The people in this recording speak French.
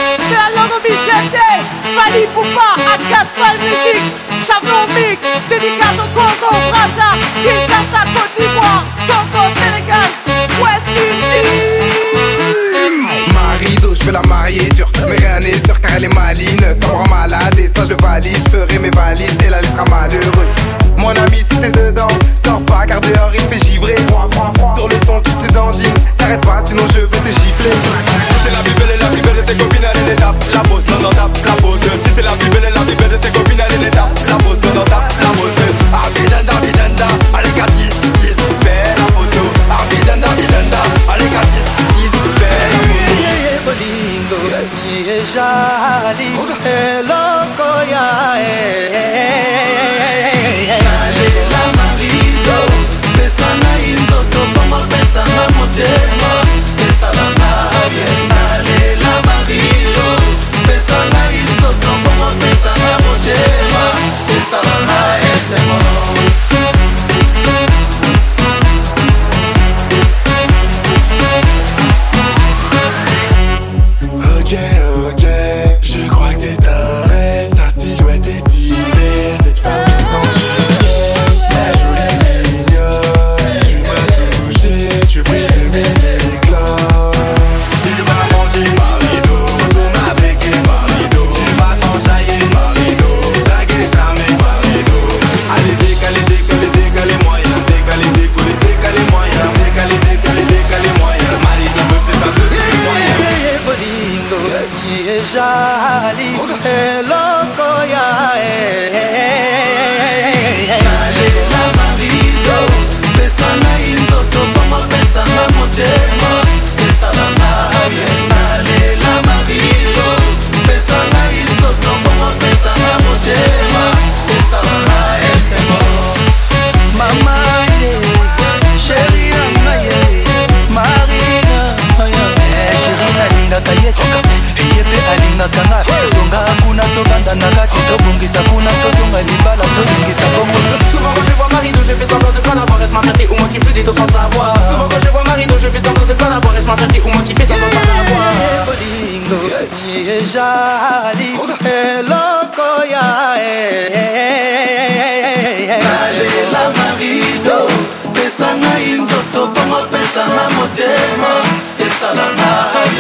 C'est la langue obligée. Fali Poupa à 4 Fall Musique. Chavon Mix, dédicace au Congo, Brazza, Kinshasa, Côte d'Ivoire, Togo, Sénégal, West Indies. Marido, je veux la marier dure, mais rien n'est sûr car elle est maline. Ça me rend malade et ça je le valide. Je ferai mes valises et la laissera malheureuse. Mon ami, si t'es dedans, sors pas car dehors il fait givrer. Sur le son tu te dandines, t'arrêtes pas sinon je vais te gifler. Si t'es la plus belle de tes copines, allez les tape la pose, non non tape la pose. Si t'es la plus belle de tes copines, allez les tape la pose, non non tape la pose. Abidanda, bidanda, allez Katis, tis, fais la photo. Abidanda, bidanda, allez Katis, tis, fais la photo. Bolingo, jali, loco ya. Nalela marido, pesa na inzoto, bongo pesa na motema, pesa na naye. Nalela marido, pesa na inzoto, bongo pesa na motema, pesa na naye, c'est bon. Ok, je crois que c'est un rêve. Sa silhouette est si belle, cette femme qui sent du ciel. La jolie mignonne, tu m'as touché, tu brilles de mille éclats. Tu vas manger marido, on a béqué marido. Tu vas t'enjailler marido, draguer jamais marido. Allez décaler moyens, décaler moyens, décaler moyens. Marido me fait pas de moyens. Bolingo, jali, loco ya. Nalela marido, pesa na inzoto, bongo pesa na motema, pesa na naye. Nalela marido, pesa na inzoto, bongo pesa na motema, pesa na naye, c'est bon. Mama ye, chérie nanga ye, Marina chérie nalingaka ye ye pe alingaka nga zonga kuna tobanda na kati tobongisa kuna tozonga libala tolingisa bongo. Souvent quand je vois Marido, je fais semblant de pas l'avoir. Est-ce ma fierté ou moi qui me joue des dos sans savoir? Souvent quand je vois Marido, je fais semblant de pas l'avoir. Est-ce ma fierté ou moi qui fais semblant de pas l'avoir? Bolingo, jali, loco ya. Nalela marido, pesa na inzoto, bongo pesa na motema, pesa na naye.